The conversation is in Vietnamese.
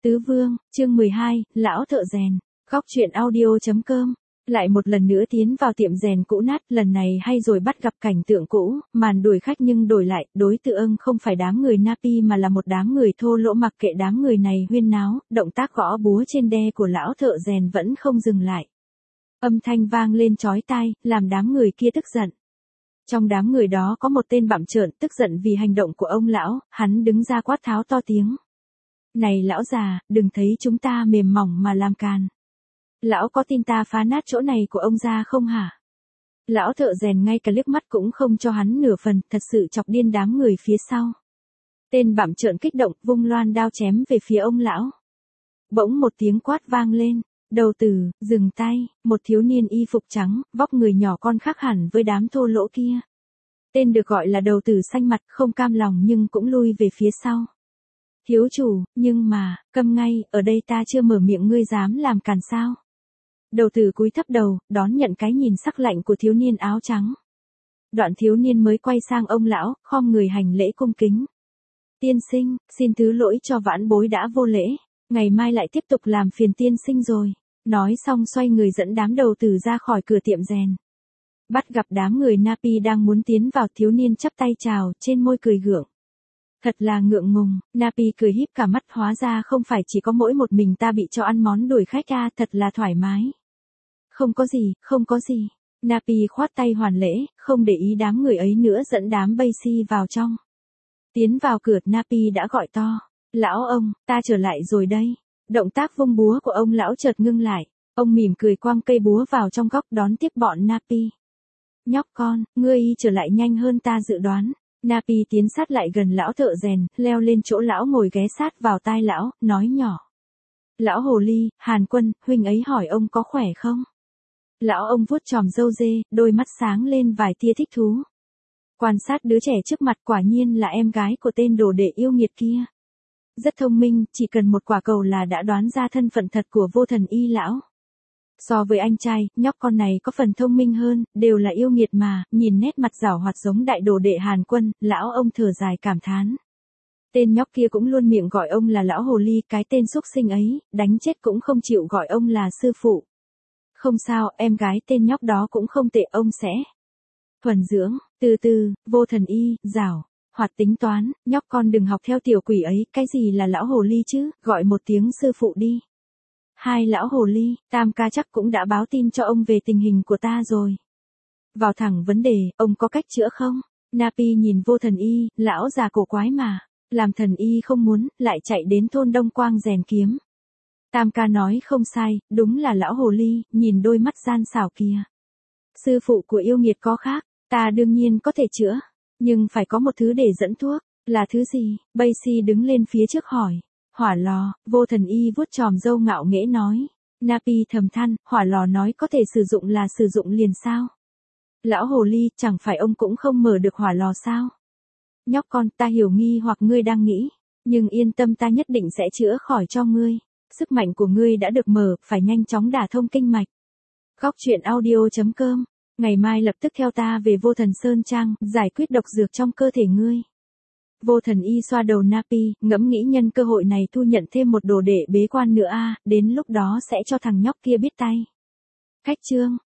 Tứ Vương, chương 12, Lão Thợ Rèn. Góc truyện audio.com. Lại một lần nữa tiến vào tiệm rèn cũ nát, lần này hay rồi bắt gặp cảnh tượng cũ, màn đuổi khách nhưng đổi lại, đối tượng không phải đám người Napi mà là một đám người thô lỗ. Mặc kệ đám người này huyên náo, động tác gõ búa trên đe của lão thợ rèn vẫn không dừng lại. Âm thanh vang lên chói tai, làm đám người kia tức giận. Trong đám người đó có một tên bặm trợn tức giận vì hành động của ông lão, hắn đứng ra quát tháo to tiếng. Này lão già, đừng thấy chúng ta mềm mỏng mà làm càn. Lão có tin ta phá nát chỗ này của ông ra không hả? Lão thợ rèn ngay cả liếc mắt cũng không cho hắn nửa phần, thật sự chọc điên đám người phía sau. Tên bặm trợn kích động, vung loan đao chém về phía ông lão. Bỗng một tiếng quát vang lên, đầu tử, dừng tay, một thiếu niên y phục trắng, vóc người nhỏ con khác hẳn với đám thô lỗ kia. Tên được gọi là đầu tử xanh mặt, không cam lòng nhưng cũng lui về phía sau. Thiếu chủ, nhưng mà, câm ngay, ở đây ta chưa mở miệng ngươi dám làm càn sao? Đầu tử cúi thấp đầu, đón nhận cái nhìn sắc lạnh của thiếu niên áo trắng. Đoạn thiếu niên mới quay sang ông lão, khom người hành lễ cung kính. Tiên sinh, xin thứ lỗi cho vãn bối đã vô lễ, ngày mai lại tiếp tục làm phiền tiên sinh rồi. Nói xong xoay người dẫn đám đầu tử ra khỏi cửa tiệm rèn. Bắt gặp đám người Napi đang muốn tiến vào, thiếu niên chắp tay chào, trên môi cười gượng. Thật là ngượng ngùng, Napi cười híp cả mắt, hóa ra không phải chỉ có mỗi một mình ta bị cho ăn món đuổi khách à, thật là thoải mái. Không có gì, không có gì. Napi khoát tay hoàn lễ, không để ý đám người ấy nữa, dẫn đám Baisi vào trong. Tiến vào cửa, Napi đã gọi to. Lão ông, ta trở lại rồi đây. Động tác vung búa của ông lão chợt ngưng lại. Ông mỉm cười quăng cây búa vào trong góc đón tiếp bọn Napi. Nhóc con, ngươi trở lại nhanh hơn ta dự đoán. Napi tiến sát lại gần lão thợ rèn, leo lên chỗ lão ngồi ghé sát vào tai lão, nói nhỏ. Lão hồ ly, Hàn Quân, huynh ấy hỏi ông có khỏe không? Lão ông vuốt chòm râu dê, đôi mắt sáng lên vài tia thích thú. Quan sát đứa trẻ trước mặt, quả nhiên là em gái của tên đồ đệ yêu nghiệt kia. Rất thông minh, chỉ cần một quả cầu là đã đoán ra thân phận thật của vô thần y lão. So với anh trai, nhóc con này có phần thông minh hơn, đều là yêu nghiệt mà, nhìn nét mặt giảo hoạt giống đại đồ đệ Hàn Quân, lão ông thở dài cảm thán. Tên nhóc kia cũng luôn miệng gọi ông là lão hồ ly, cái tên xúc sinh ấy, đánh chết cũng không chịu gọi ông là sư phụ. Không sao, em gái tên nhóc đó cũng không tệ, ông sẽ thuần dưỡng, từ từ, vô thần y, giảo hoạt tính toán, nhóc con đừng học theo tiểu quỷ ấy, cái gì là lão hồ ly chứ, gọi một tiếng sư phụ đi. Hai lão hồ ly, Tam ca chắc cũng đã báo tin cho ông về tình hình của ta rồi. Vào thẳng vấn đề, ông có cách chữa không? Napi nhìn vô thần y, lão già cổ quái mà, làm thần y không muốn, lại chạy đến thôn Đông Quang rèn kiếm. Tam ca nói không sai, đúng là lão hồ ly, nhìn đôi mắt gian xảo kia. Sư phụ của yêu nghiệt có khác, ta đương nhiên có thể chữa, nhưng phải có một thứ để dẫn thuốc, là thứ gì? Baisi đứng lên phía trước hỏi. Hỏa lò, vô thần y vuốt chòm râu ngạo nghễ nói. Napi thầm than, hỏa lò nói có thể sử dụng là sử dụng liền sao? Lão hồ ly, chẳng phải ông cũng không mở được hỏa lò sao? Nhóc con, ta hiểu nghi hoặc ngươi đang nghĩ, nhưng yên tâm, ta nhất định sẽ chữa khỏi cho ngươi. Sức mạnh của ngươi đã được mở, phải nhanh chóng đả thông kinh mạch. Góc truyện audio.com. Ngày mai lập tức theo ta về Vô Thần Sơn Trang, giải quyết độc dược trong cơ thể ngươi. Vô thần y xoa đầu Napi, ngẫm nghĩ nhân cơ hội này thu nhận thêm một đồ đệ bế quan nữa a, đến lúc đó sẽ cho thằng nhóc kia biết tay. Cách chương